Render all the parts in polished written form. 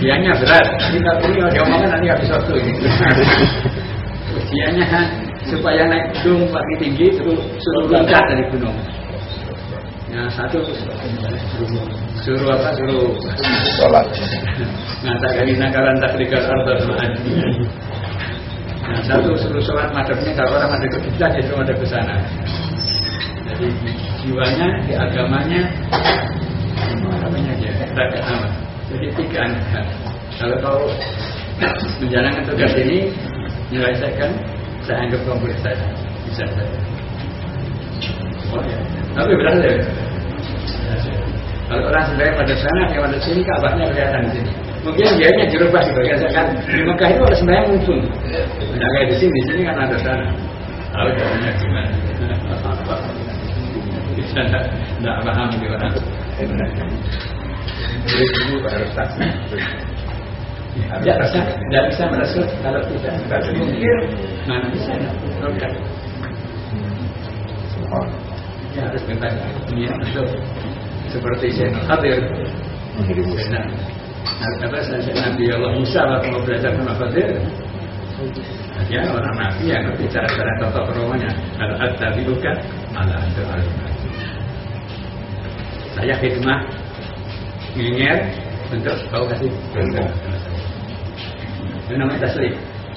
ujiannya berat. Jadi kalau ini kalau diomongkan nanti habis waktu ini. Ujiannya supaya naik gunung pagi tinggi terus suruh loncat dari gunung. Yang satu suruh apa? Suruh sholat. ngatakan nakaran takrikal arda ma'ad. Yang satu suruh sholat madhabnya kalau orang madhab ke kiblat ya suruh madhab ke sana. Jadi jiwanya, di agamanya namanya aja rakyat amat. Jadi 3 anak. Kalau kau menjalankan tugas ini menyelesaikan, saya anggap kau boleh saja, bisa saja. Oh ya, tapi berat ya. Kalau orang sebenarnya pada sana, yang pada sini kabarnya kelihatan di sini. Mungkin biayanya dirubah di bagian kan. Di Mekah itu orang sebenarnya muncul. Tidak kayak di sini kan ada sana. Tahu caranya gimana? Bisa tidak paham di orang. Jadi dulu harus saksi. Tidak bisa merasuk kalau tidak mungkin mana bisa rokat. Ya harus tentang ini untuk seperti Sayyidina Khadir. Apa saja Nabi Allah Musa waktu mau belajar sama Khadir. Ya orang Nabi yang ngerti cara-cara tata keromanya. Kalau ada dibuka malah ada. Saya khidmah ngenger untuk kau kasih benda. Itu namanya taslim.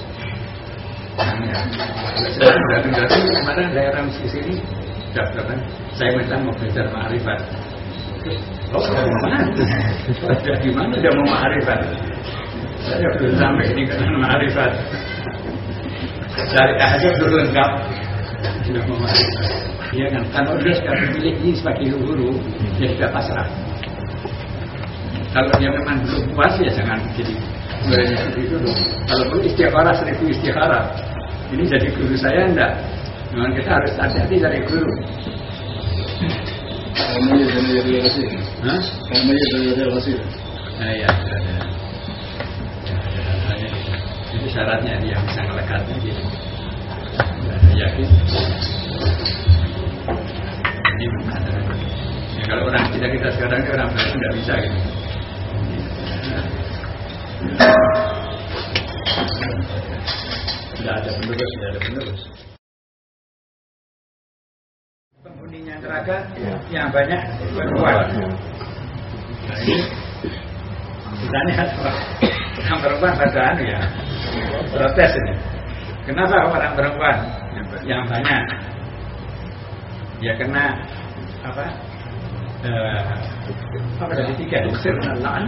Datang kemarin daerah di sini daftaran. Saya minta mau belajar ma'rifat. Oh, dari mana? Dari mana dia mau ma'rifat? Saya belum sampai ini karena ma'rifat. Dari aja belum lengkap. Sudah mau ma'rifat. Iya kan? Kalau dia sudah memilih ini sebagai guru, dia sudah pasrah. Kalau dia memang belum puas ya jangan jadi sebenarnya seperti itu dong. Kalau perlu istikharah 1000 istikharah. Ini jadi guru saya enggak. Memang kita harus hati-hati dari guru. Namanya dari Rasul. Hah? Namanya dari Rasul. Ya. Itu syaratnya dia bisa ngelekatnya gitu. Saya yakin. Ini ada. Ya, kalau orang kita sekarang orang baru tidak bisa gitu. Tidak ada penerus. Penghuninya neraka yang banyak perempuan. Nah ini misalnya orang perempuan pada ya protes ini. Kenapa orang perempuan yang banyak? Ya karena apa? Apa dari 3 uksir nalan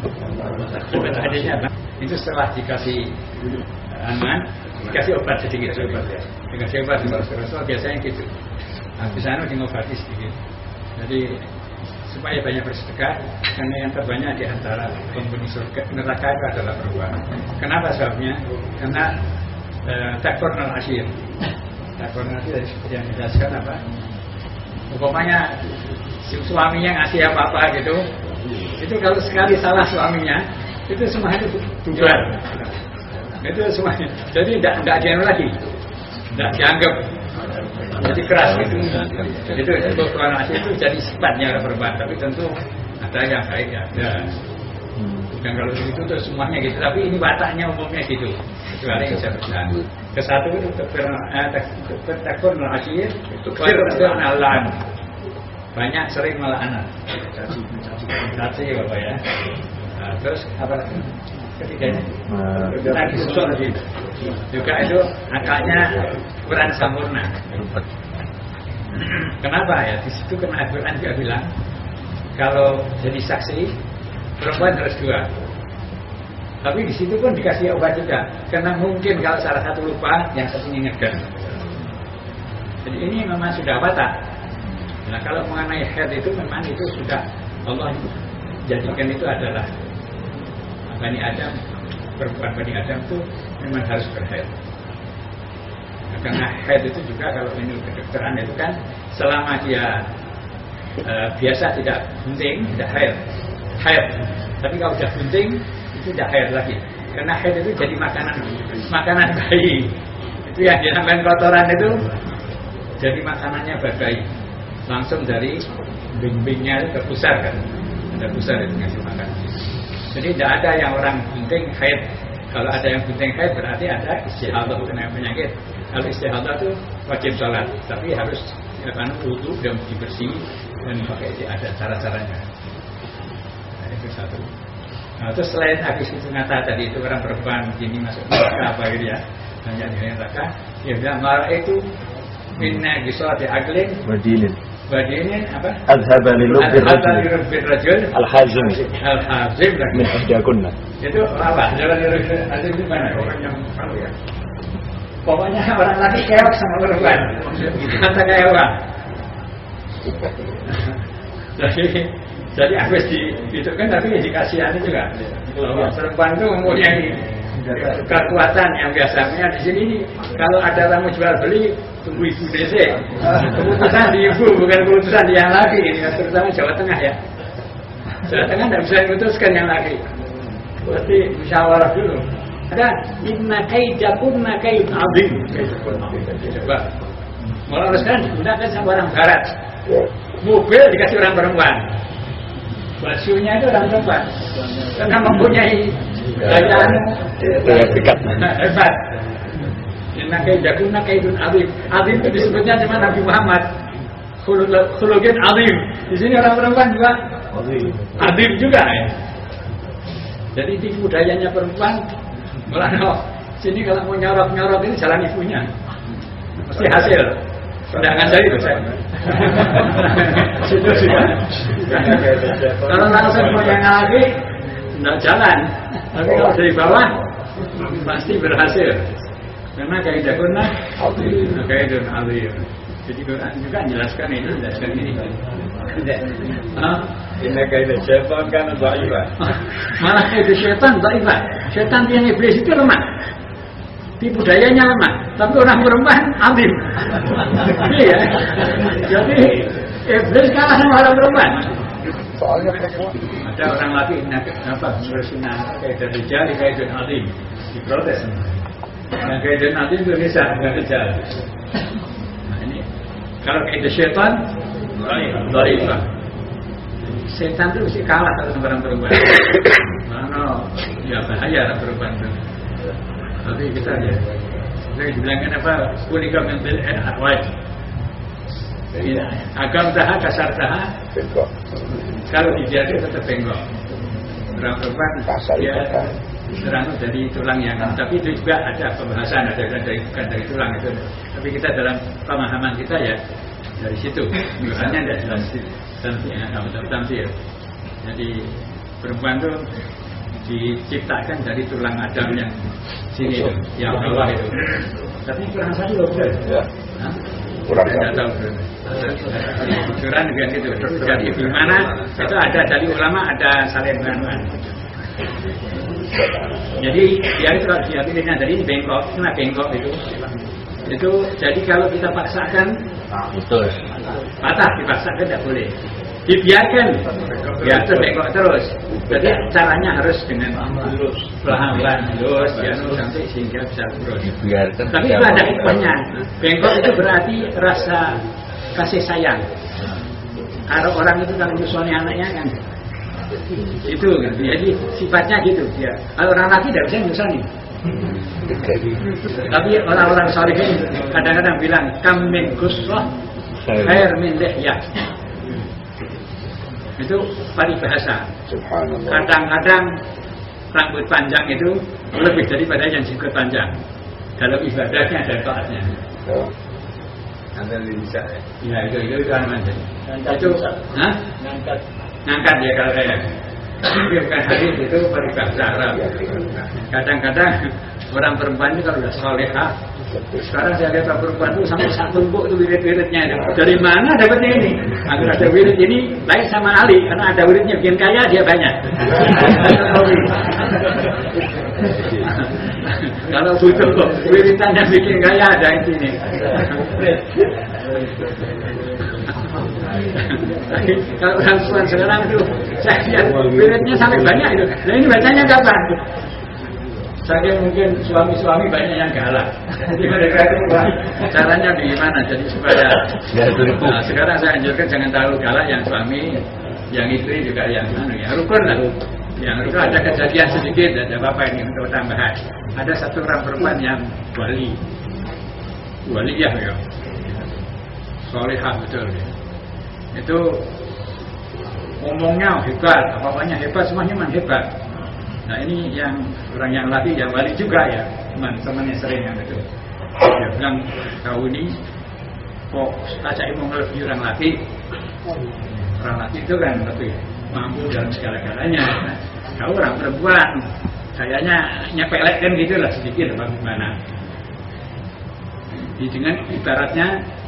itu setelah dikasih aman dikasih obat sedikit dikasih obat di Rasul biasanya gitu habis anu diobati sedikit jadi supaya banyak bersedekah karena yang terbanyak di antara penghuni surga neraka itu adalah perempuan. Kenapa sebabnya? Karena takfurnal ashir seperti yang dijelaskan apa umpamanya suaminya ngasih apa-apa gitu itu kalau sekali salah suaminya itu semuanya bubar itu semuanya jadi tidak dianu lagi tidak dianggap jadi keras gitu itu koronasi itu jadi sifatnya perempuan tapi tentu ada yang baik ada dan kalau begitu terus semuanya gitu tapi ini wataknya umumnya gitu kecuali yang saya berjalan kesatu itu takfur al-ashir al-lan banyak sering malah anak caci bapak ya nah, terus apa ketiganya tadi usul juga itu akalnya kurang sempurna. Kenapa ya di situ kena Al-Quran juga bilang kalau jadi saksi perempuan harus 2 tapi di situ pun dikasih obat juga karena mungkin kalau salah satu lupa yang satu ingatkan jadi ini memang sudah watak. Nah kalau mengenai haid itu memang itu sudah Allah jadikan itu adalah Bani Adam perempuan Bani Adam itu memang harus berhaid. Nah, karena haid itu juga kalau menurut kedokteran itu kan selama dia biasa tidak bunting tidak haid. Tapi kalau sudah bunting itu tidak haid lagi. Karena haid itu jadi makanan bayi. Itu yang dinamakan kotoran itu jadi makanannya bayi. Langsung dari bing-bingnya ke pusar kan ada pusar itu ngasih makan Jadi tidak ada yang orang penting haid. Kalau ada yang penting haid berarti ada istihadah kena penyakit. Kalau istihadah itu wajib sholat, tapi harus karena wudu dan dibersih dan pakai ada cara-caranya. Nah, itu satu. Nah, terus selain habis itu kata tadi itu orang perempuan gini masuk neraka apa gitu ya, banyak di neraka. Dia bilang marah itu minna gisati aglin badinin apa? Adhaba li lubbi rajul al-hazim min ihdakunna. Itu apa? Jalan nanti di mana orang yang tahu ya. Pokoknya orang lagi keok sama perempuan. Kata kayak orang. Jadi habis itu kan tapi dikasihani juga. Bahwa perempuan itu mempunyai kekuatan yang biasanya di sini kalau ada orang mau jual beli tunggu ibu DC. Keputusan di ibu bukan keputusan di yang laki ini terutama Jawa Tengah ya. Jawa Tengah tidak bisa memutuskan yang laki. Berarti musyawarah dulu. Ada inna kaidakunna kaid azim. Coba. Malah sekarang digunakan sama orang barat. Mobil dikasih orang perempuan. Bajunya itu orang perempuan. Karena mempunyai daya dekat. Hebat. Inna kaidakunna kaidun azim. Azim itu disebutnya cuma Nabi Muhammad. Khuluqin azim. Di sini orang perempuan juga azim juga ya. Jadi tipu dayanya perempuan. Malah sini kalau mau nyorok ini jalan ibunya, mesti hasil. Undangan saya itu saya. Situ sudah. Kalau langsung mau yang lagi, tidak jalan. Tapi kalau dari bawah, pasti berhasil. Karena kaidahuna, kaidun alim. Jadi Quran juga menjelaskan ini, menjelaskan ini. Ini kaidah syaitan kan dhaifah. Malah kaidah syaitan dhaifah. Syaitan yang iblis itu lemah. Tipu dayanya lemah, tapi orang perempuan azim. Iya. Jadi iblis kalah sama orang perempuan. Soalnya perempuan ada orang laki apa bersunah kaidah rijal kaidah azim diprotes. Yang kaidah azim itu bisa enggak rijal. Nah ini kalau kaidah syaitan dhaifah. Setan itu mesti kalah sama orang perempuan. Mana ya bahaya orang perempuan itu. Tapi kita ya, saya dibilangkan apa? Kulikam yang wajib. Agam taha kasar taha. Kalau dibiarkan tetap bengkok. Orang perempuan dia serang dari tulang yang, tapi itu juga ada pembahasan ada bukan dari tulang itu. Tapi kita dalam pemahaman kita ya dari situ. Misalnya tidak jelas tamsil. Jadi perempuan itu diciptakan dari tulang Adam yang sini itu, yang bawah itu. Tapi kurang satu loh, ya. kurang tidak tahu. Kurang juga gitu. Jadi gimana? Itu ada dari ulama ada saling penganuan. Jadi dia itu kalau dia pilihnya dari ini bengkok, kena bengkok itu. Itu jadi kalau kita paksakan Betul. patah, dipaksakan tidak boleh. Dibiarkan ya bengkok terus. Jadi caranya harus dengan pelan-pelan terus ya sampai sehingga bisa terus. Dibiarkan. Tapi itu ada hikmahnya. Bengkok itu berarti rasa kasih sayang. Kalau orang itu kalau menyusui anaknya kan itu kan. Jadi sifatnya gitu ya. Kalau orang laki tidak bisa menyusui. Tapi orang-orang sholihin kadang-kadang bilang kam min gusrah khair min lihyah. Itu paribahasa. Kadang-kadang rambut panjang itu lebih daripada yang jenggot panjang dalam ibadahnya dan taatnya. Anda bisa ya? Ya itu kan macam. Itu, ngangkat ya kalau saya. Itu bukan hadis, itu paribahasa Arab. Kadang-kadang orang perempuan ini kalau sudah solehah, sekarang saya lihat perempuan itu sampai satu tumpuk itu wirid-wiridnya. Dari mana dapatnya ini? Agar ada wirid ini lain sama Ali, karena ada wiridnya bikin kaya dia banyak. Kalau butuh wiridan yang bikin kaya ada di sini. Kalau orang sekarang itu saya lihat wiridnya sampai banyak itu. Nah ini bacanya kapan? Saya mungkin suami-suami banyak yang galak. Jadi mereka itu caranya bagaimana? Jadi supaya sekarang saya anjurkan jangan terlalu galak yang suami, yang istri juga yang rukun lah. Yang itu ada kejadian sedikit, ada bapak ini untuk tambahan. Ada satu orang perempuan yang waliyah ya, solehah betul ya. Itu ngomongnya hebat, apa-apanya hebat, semuanya memang hebat. Nah ini yang orang yang laki, yang wali juga ya, teman-temannya sering yang itu. Dia bilang, kau ini kok ajak mau lebih orang laki. Orang laki itu kan lebih mampu dalam segala-galanya. Kau orang perempuan, kayaknya nyepelekkan gitu lah sedikit bagaimana. Dengan ibaratnya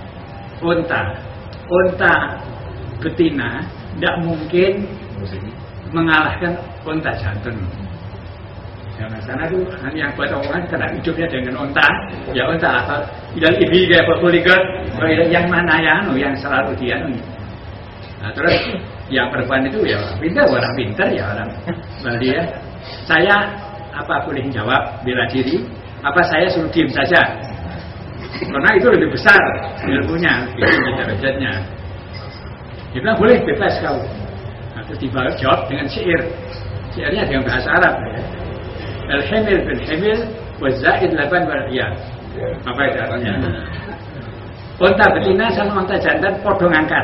unta betina tidak mungkin mengalahkan unta jantan. Karena sana itu yang buat omongan karena hidupnya dengan unta, ya unta apa? Yang ibi kayak poligot, yang mana yang selalu dia. Nah, terus yang perempuan itu ya orang pintar ya orang Bali ya. Saya apa boleh jawab bela diri? Apa saya suruh diam saja? Karena itu lebih besar ilmunya, lebih derajatnya. Dia bilang boleh bebas kau. Atau dibalas jawab dengan syair. Syairnya dengan bahasa Arab. Ya. Al-hamil bil-hamil wa-zaid laban wal-iyad. Apa itu artinya? Unta betina sama unta jantan podo ngangkat.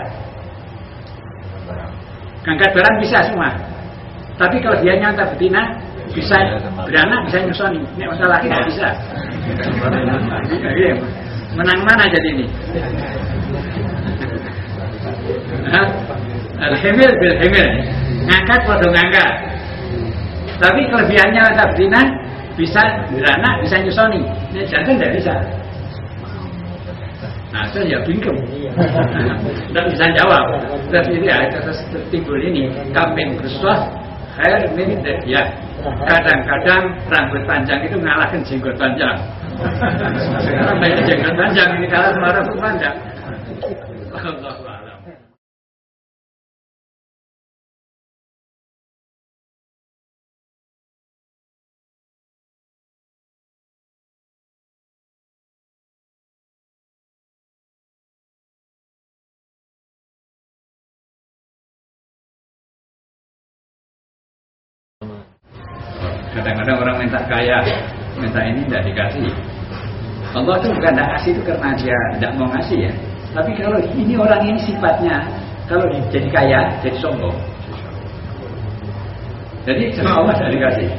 Ngangkat barang bisa semua. Tapi kalau dia unta betina bisa beranak, bisa nyusoni. Nek unta laki tidak bisa. Menang mana jadi ini? Al-hamil bil-hamil. Ngangkat podo ngangkat. Tapi kelebihannya unta betina bisa beranak, bisa nyusoni. Ini jantan tidak bisa. Nah, itu ya bingkem. Tidak bisa jawab. Terus ini ya, terus timbul ini kambing bersuah khair min ya. Kadang-kadang rambut panjang itu mengalahkan jenggot panjang. Sekarang banyak jenggot panjang ini kalah sama rambut panjang. Allahu a'lam. Kadang-kadang orang minta kaya, minta ini tidak dikasih. Allah itu bukan tidak kasih itu karena dia tidak mau ngasih ya. Tapi kalau ini orang ini sifatnya, kalau jadi kaya, jadi sombong. Jadi sama Allah tidak dikasih.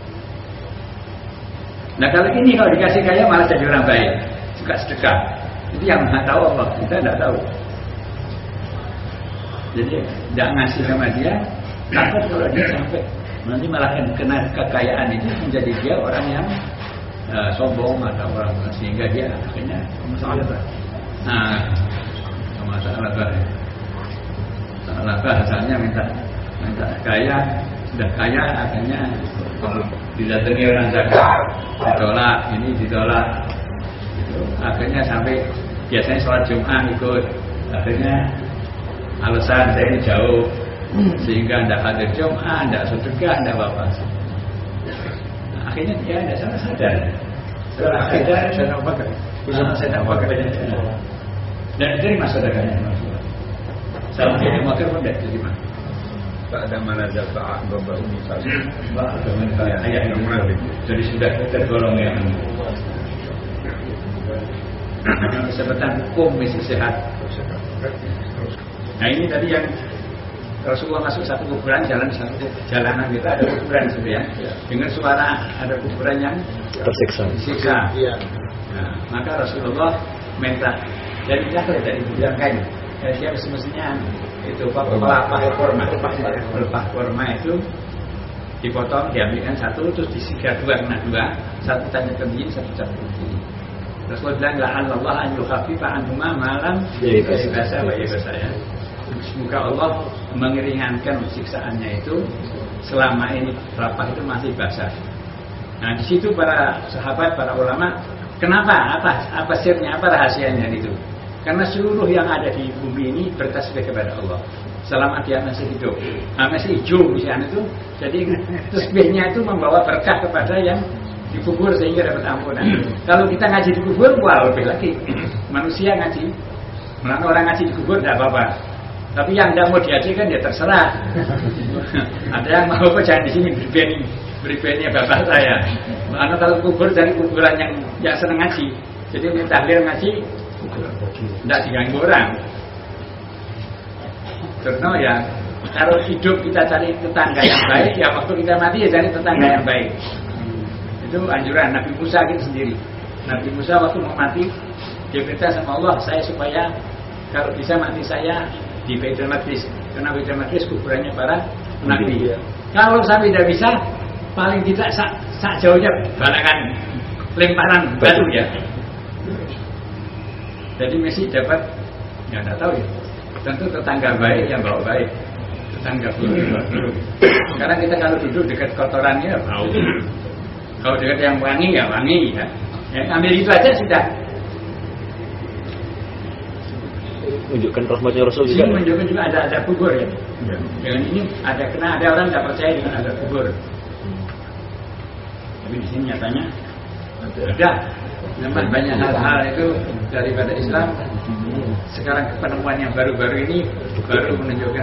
Nah kalau ini kalau dikasih kaya malah jadi orang baik, suka sedekah. Itu yang nggak tahu Allah, kita tidak tahu. Jadi tidak ngasih sama dia, takut kalau dia sampai nanti malah kena kekayaan itu menjadi dia orang yang sombong atau orang sehingga dia akhirnya masalah. Nah, masalah asalnya minta kaya, sudah kaya akhirnya didatangi orang zakat, ditolak, ini ditolak, gitu. Akhirnya sampai biasanya sholat Jumat ikut, akhirnya alasan saya ini jauh. Sehingga tidak hadir Jumat, tidak sedekah, tidak apa-apa. Nah, akhirnya dia tidak sadar. Setelah sadar, saya nak pakai. Saya nak pakai. Dan diterima sedekahnya. Sama dia makan pun tidak diterima. Tak ada mana jasa bapak umi saja. Ayat yang mana? Jadi sudah tergolong yang kesempatan hukum mesti sehat. Nah ini tadi yang Rasulullah masuk satu kuburan, jalanan kita ada kuburan sebenarnya. Dengan suara ada kuburan yang tersiksa. Nah, maka Rasulullah minta dari jatuh dari kuburan kayu. Dia semestinya itu pelepah kurma itu dipotong, diambilkan satu, terus disikat dua, satu tanya ke kiri, satu tanya ke kiri. Rasulullah bilang la'allallah an yukhaffifa anhuma malam biasa ya. Semoga Allah mengeringankan siksaannya itu selama ini pelepah itu masih basah. Nah di situ para sahabat, para ulama, kenapa? Apa sirnya? Apa rahasianya itu? Karena seluruh yang ada di bumi ini bertasbih kepada Allah selama dia masih hidup. Nah, masih hijau misalnya itu, jadi tasbihnya itu membawa berkah kepada yang dikubur sehingga dapat ampunan. Kalau kita ngaji dikubur, wah lebih lagi. Manusia ngaji, orang ngaji dikubur tidak apa-apa. Tapi yang tidak mau diajarkan ya terserah. Ada yang mau kok jangan di sini beri bapak saya. Karena kalau kubur dari kuburan yang senang ngaji. Jadi ini tahlil ngaji tidak diganggu orang. Karena ya kalau hidup kita cari tetangga yang baik, ya waktu kita mati ya cari tetangga yang baik. Itu anjuran Nabi Musa gitu sendiri. Nabi Musa waktu mau mati dia minta sama Allah, saya supaya kalau bisa mati saya di Baitul Maqdis, karena Baitul Maqdis kuburannya para nabi. Kalau sampai tidak bisa, paling tidak sak jauhnya balangan lemparan batu ya. Jadi Messi dapat, ya tidak tahu ya. Tentu tetangga baik yang bawa baik, tetangga buruk. Sekarang kita kalau duduk dekat kotorannya bau. Kalau dekat yang wangi ya wangi ya. Yang ambil itu aja sudah. Menunjukkan rahmatnya Rasul juga. Ini menunjukkan juga ada kubur ya. Dengan ini ada orang tidak percaya dengan ada kubur. Tapi di sini nyatanya ada. Memang banyak hal-hal itu daripada Islam. Sekarang penemuan yang baru-baru ini baru menunjukkan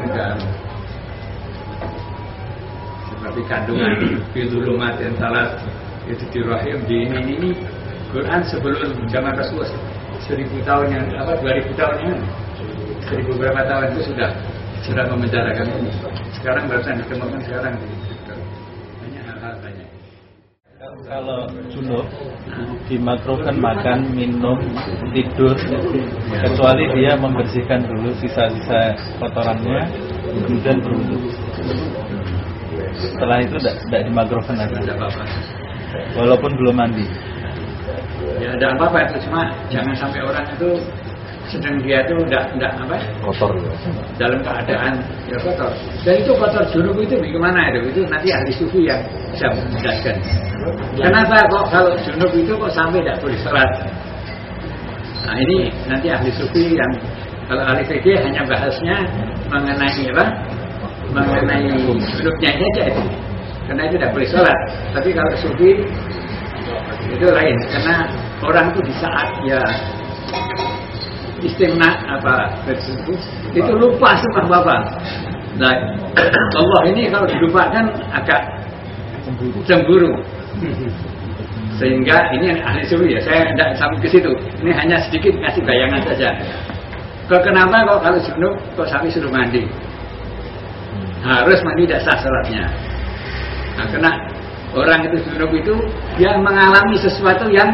seperti kandungan fidulumat dan salat itu di rahim di ini Quran sebelum zaman Rasulullah 1000 tahun yang 2000 tahun yang 1000 berapa tahun itu sudah memenjarakan ini. Sekarang barusan ditemukan sekarang banyak hal-hal banyak. Kalau junub dimakruhkan makan, minum, tidur, kecuali dia membersihkan dulu sisa-sisa kotorannya, kemudian berwudu. Setelah itu tidak dimakruhkan lagi. Tidak apa-apa. Walaupun belum mandi. Ya tidak apa-apa itu, cuma jangan sampai orang itu sedang dia itu tidak apa? Kotor. Dalam keadaan ya kotor. Dan itu kotor junub itu bagaimana itu? Itu nanti ahli sufi yang bisa menjelaskan. Kenapa kok kalau junub itu kok sampai tidak boleh sholat? Nah ini nanti ahli sufi yang kalau ahli fikih hanya bahasnya mengenai apa? Mengenai junubnya saja itu. Karena itu tidak boleh sholat. Tapi kalau sufi itu lain. Karena orang itu di saat ya istimna apa itu lupa semua bapak. Nah Allah ini kalau dilupakan agak cemburu. Sehingga ini ahli sufi ya, saya tidak sampai ke situ. Ini hanya sedikit ngasih bayangan saja. Kenapa kok kalau junub kok sampai suruh mandi? Harus mandi tidak sah salatnya. Nah, karena orang itu junub itu dia mengalami sesuatu yang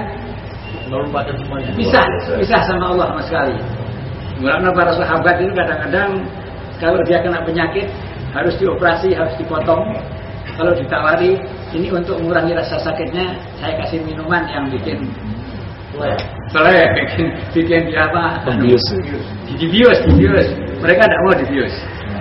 pisah sama Allah sama sekali. Mulanya para sahabat itu kadang-kadang kalau dia kena penyakit harus dioperasi, harus dipotong. Kalau ditawari ini untuk mengurangi rasa sakitnya, saya kasih minuman yang bikin bikin dia apa? Dibius. Mereka tidak mau dibius.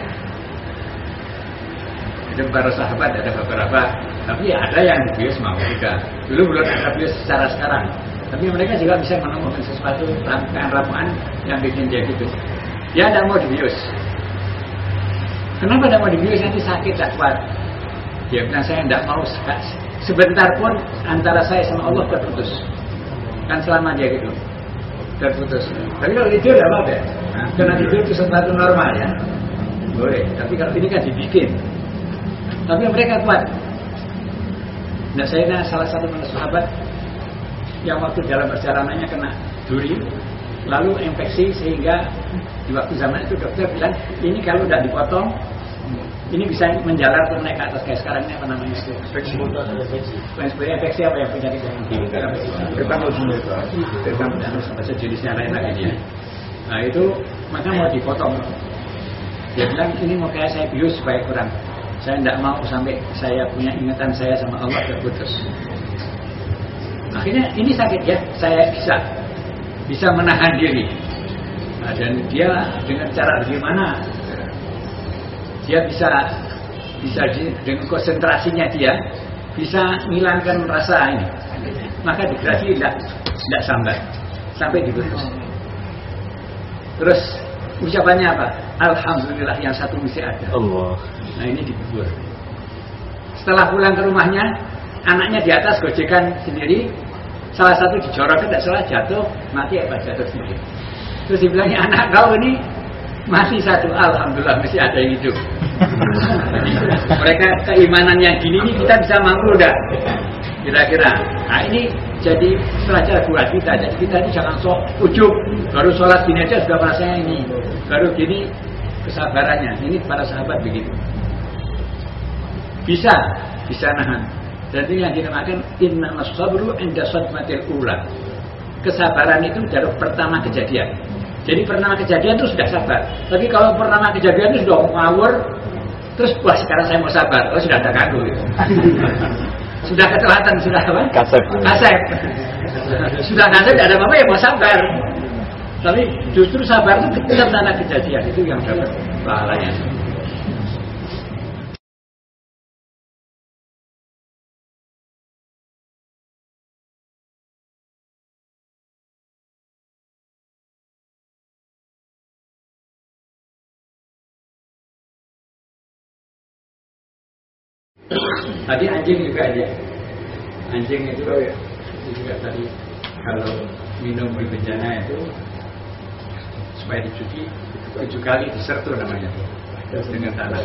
Itu para sahabat ada beberapa, tapi ada yang dibius mau juga. Dulu belum ada bius secara sekarang. Tapi mereka juga bisa menemukan sesuatu ramuan yang bikin dia gitu. Dia tidak mau dibius. Kenapa tidak mau dibius? Nanti sakit, tak kuat. Dia bilang saya tidak mau sebentar pun antara saya sama Allah terputus. Kan selama dia gitu terputus. Tapi kalau tidur tidak apa-apa. Nah, karena tidur itu sesuatu normal ya. Boleh. Tapi kalau ini kan dibikin. Tapi mereka kuat. Nah saya salah satu sahabat yang waktu dalam perjalanannya kena duri, lalu infeksi sehingga di waktu zaman itu dokter bilang ini kalau tidak dipotong ini bisa menjalar ke naik ke atas kayak sekarang ini apa namanya itu? Infeksi apa yang penyakit yang tetanus bahasa jenisnya lain lagi dia. Nah itu maka mau dipotong. Dia bilang ini mau kayak saya bius supaya kurang. Saya tidak mau sampai saya punya ingatan saya sama Allah terputus. Akhirnya ini sakit ya, saya bisa menahan diri. Nah, dan dia dengan cara bagaimana? Dia bisa dengan konsentrasinya dia bisa menghilangkan rasa ini. Maka digerasi tidak sambat sampai diputus. Terus ucapannya apa? Alhamdulillah yang satu mesti ada. Allah. Nah ini dikubur. Setelah pulang ke rumahnya, anaknya di atas gojekan sendiri. Salah satu dijorokkan, tidak salah jatuh, mati apa jatuh sendiri. Terus dibilangnya anak kau ini Mati satu, alhamdulillah masih ada yang hidup. Mereka keimanan yang gini ini kita bisa mampu enggak? Kira-kira. Nah ini jadi pelajaran buat kita. Jadi kita ini jangan sok ujub. Baru sholat gini aja sudah merasanya ini. Baru gini kesabarannya. Ini para sahabat begitu. Bisa nahan. Dan ini yang dinamakan innamas sabru inda sadmatil ula. Kesabaran itu dari pertama kejadian. Jadi pertama kejadian itu sudah sabar. Tapi kalau pertama kejadian itu sudah ngawur, terus wah sekarang saya mau sabar, oh sudah ada kagum gitu. Sudah ketelatan, sudah apa? Kasep. Sudah kasep, tidak ada apa-apa ya mau sabar. Tapi justru sabar itu ketika pertama kejadian itu yang dapat pahalanya. Tadi anjing juga aja. Anjing itu juga tadi kalau minum di bencana itu supaya dicuci 7 kali disertur namanya dengan tanah.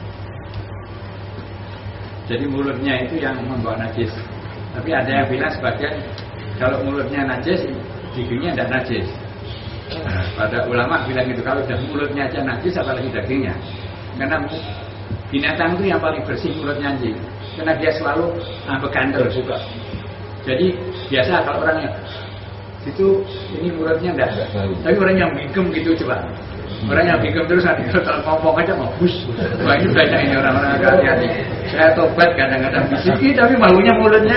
Jadi mulutnya itu yang membawa najis. Tapi ada yang bilang sebagian kalau mulutnya najis, giginya tidak najis. Nah, pada ulama bilang itu kalau sudah mulutnya aja najis apalagi dagingnya. Karena binatang itu yang paling bersih mulutnya anjing, karena dia selalu bekandel juga. Jadi biasa kalau orangnya itu ini mulutnya enggak, tapi orang yang bingkem gitu coba. Orang yang bingkem terus nanti kalau ngomong aja mau bus. Wah ini banyak ini orang-orang agak hati-hati. Saya tobat kadang-kadang bisiki tapi malunya mulutnya.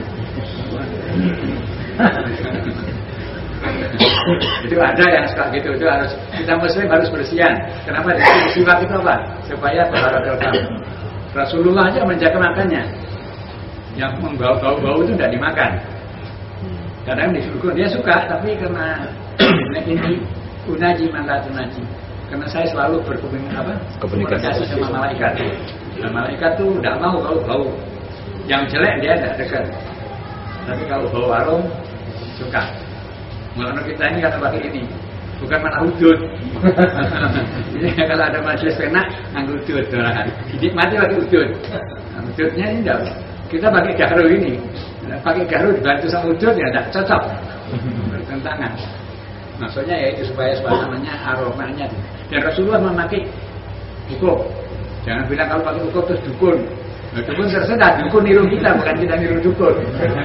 Itu ada yang suka gitu, itu harus kita muslim harus bersihan. Kenapa? Dari siwak itu apa? Supaya berharap. Rasulullah aja menjaga makannya. Yang membau-bau itu tidak dimakan. Kadang disuruh dia suka, tapi karena ini unaji manatunaji. Karena saya selalu berkomunikasi sama malaikat. Nah, malaikat tuh tidak mau bau. Yang jelek dia tidak dekat. Tapi kalau bau harum suka. Mulanya kita ini kata pakai ini, bukan mana udut. Ini kalau ada majelis kena nganggo udut orang. Jadi mati pakai udut. Nah, udutnya ini enggak. Kita pakai garu ini. Pakai garu dibantu sama udut ya enggak cocok. Bertentangan. Maksudnya ya itu supaya suasananya aromanya. Dan Rasulullah memakai hukum. Jangan bilang kalau pakai hukum terus dukun. Nah, dukun terserah, dukun niru kita bukan kita niru dukun.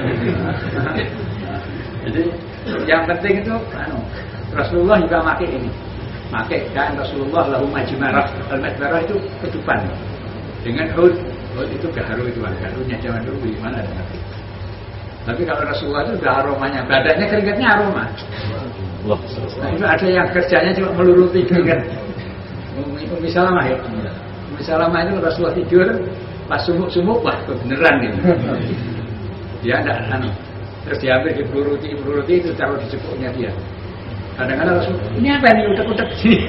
Jadi yang penting itu Rasulullah juga pakai ini. Pakai kan Rasulullah lahu majmarah. Al-majmarah itu ketupan. Dengan hud itu gaharu itu kan. Gaharunya zaman dulu di mana ada. Tapi kalau Rasulullah itu sudah aromanya, badannya keringatnya aroma. Nah, itu ada yang kerjanya cuma meluruti keringat. Umi Salamah ya. Umi Salamah itu Rasulullah tidur pas sumuk-sumuk wah beneran gitu. Dia enggak terus diambil dipeluruti itu taruh di cepuknya dia. Kadang-kadang langsung ini apa nih utek-utek sini.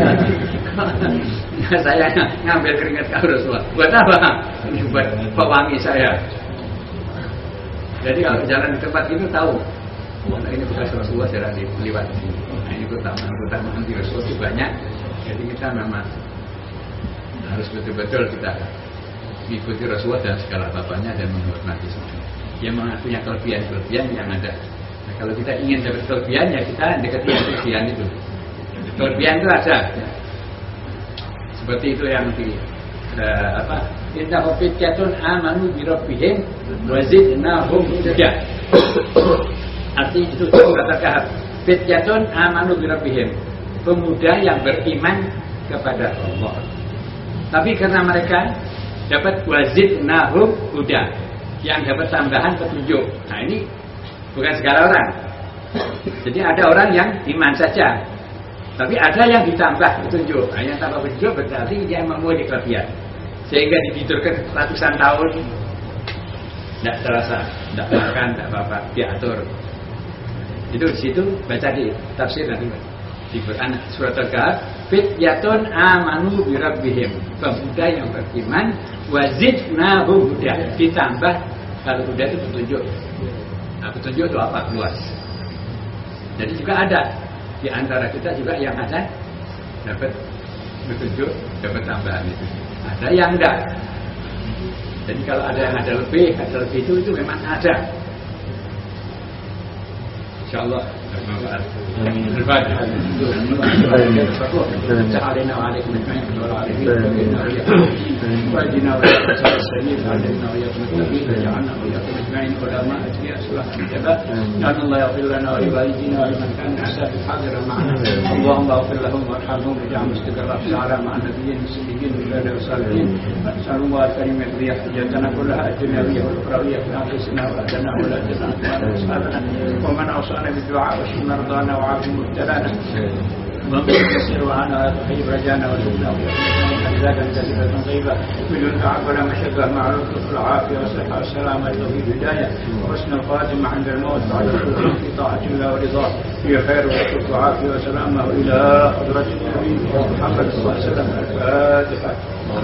Nah, saya ngambil keringat kau Rasulullah. Buat apa? Ini buat pewangi saya. Jadi kalau jalan di tempat itu tahu. Nah, ini bekas Rasulullah jalan lewat sini. Nah, ini keutamaan di Rasulullah itu banyak. Jadi kita memang harus betul-betul kita mengikuti Rasulullah dan segala bapaknya dan menghormati semua. Dia punya kelebihan yang ada. Nah, kalau kita ingin dapat kelebihan ya kita dekati kelebihan itu. Kelebihan itu ada. Seperti itu yang di Inna fityatun amanu bi rabbihim wa zidnahum huda. Artinya itu kata Kahf. Fityatun amanu bi rabbihim. Pemuda yang beriman kepada Allah. Tapi karena mereka dapat wazidnahum huda. Yang dapat tambahan petunjuk. Nah ini bukan segala orang. Jadi ada orang yang iman saja, tapi ada yang ditambah petunjuk. Nah, yang tambah petunjuk berarti dia memiliki kelebihan, sehingga ditidurkan ratusan tahun, tidak terasa, tidak makan, tidak apa-apa, diatur. Itu di situ baca di tafsir nanti di Quran surat Al-Kahf. Fityatun amanu bi rabbihim. Pemuda yang beriman wazidnahum huda. Ditambah kalau huda itu petunjuk. Nah, petunjuk itu apa? Luas. Jadi juga ada di antara kita juga yang ada dapat petunjuk, dapat tambahan itu. Ada yang enggak. Jadi kalau ada yang ada lebih itu memang ada. Insyaallah bermanfaat. Berbahagia. Ta'alina wa alaikum ajma'in wa alaikum wajina wa yaqsal sayyid alaina wa yaqmutin ja'alna wa yaqum ajma'in ulama atqiya salah jabat ya Allah yaghfir lana wa liwalidina wa liman kana asaf hadir ma'ana Allahumma ighfir lahum warhamhum waj'al mustaqarra sa'ala ma'a nabiyyin siddiqin wa salihin sallallahu alaihi wa sallam hajatana kullaha dunyawiyya wal ukhrawiyya fi anfusina wa adana wa la tadana wa man awsana bid-du'a wa shukran رضانا وعافي مبتلانا وانظر كثير وعنا وتخيب رجانا وجبنا وجزاك كثيرة طيبة بدون تعب ولا مشقة مع لطف العافية والصحة والسلامة وتوفيق الهداية وحسن الخاتمة عند الموت بعد الخروج في طاعة الله ورضاه هي خير ولطف وعافية وسلامة وإلى حضرة النبي محمد صلى الله عليه وسلم الفاتحة.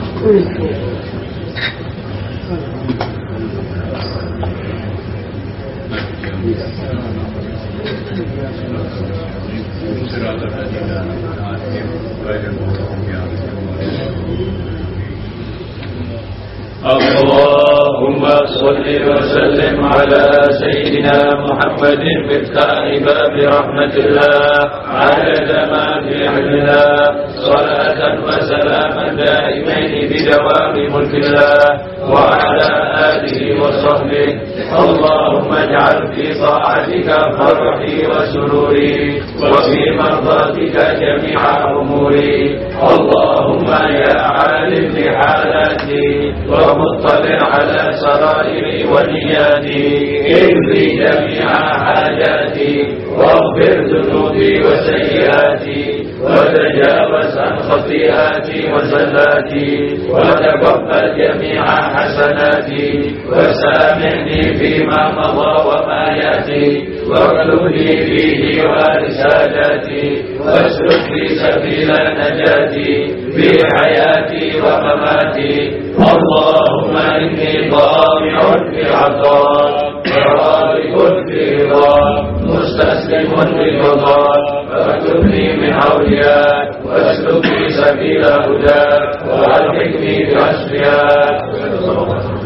اللهم صل وسلم على سيدنا محمد مفتاح باب رحمة الله عدد ما في علم الله صلاة وسلاما دائمين بدوام ملك الله وعلى آله وصحبه. اللهم اجعل في طاعتك فرحي وسروري وفي مرضاتك جميع أموري. اللهم يا عالم بحالاتي ومطلع على سرائري ونياتي اقضي جميع حاجاتي واغفر ذنوبي وسيئاتي وتجاوز عن خطيئاتي وزلاتي وتقبل جميع حسناتي وسامحني فيما مضى وما ياتي واكتبني في ديوان ساداتي واسلك لي سبيل نجاتي في حياتي ومماتي. اللهم إني طامع في عطاء راغب في رضاك مستسلم لقضاك فاكتبني من أولياءك واسلك لي سبيل هداك وألحقني بأشقياك.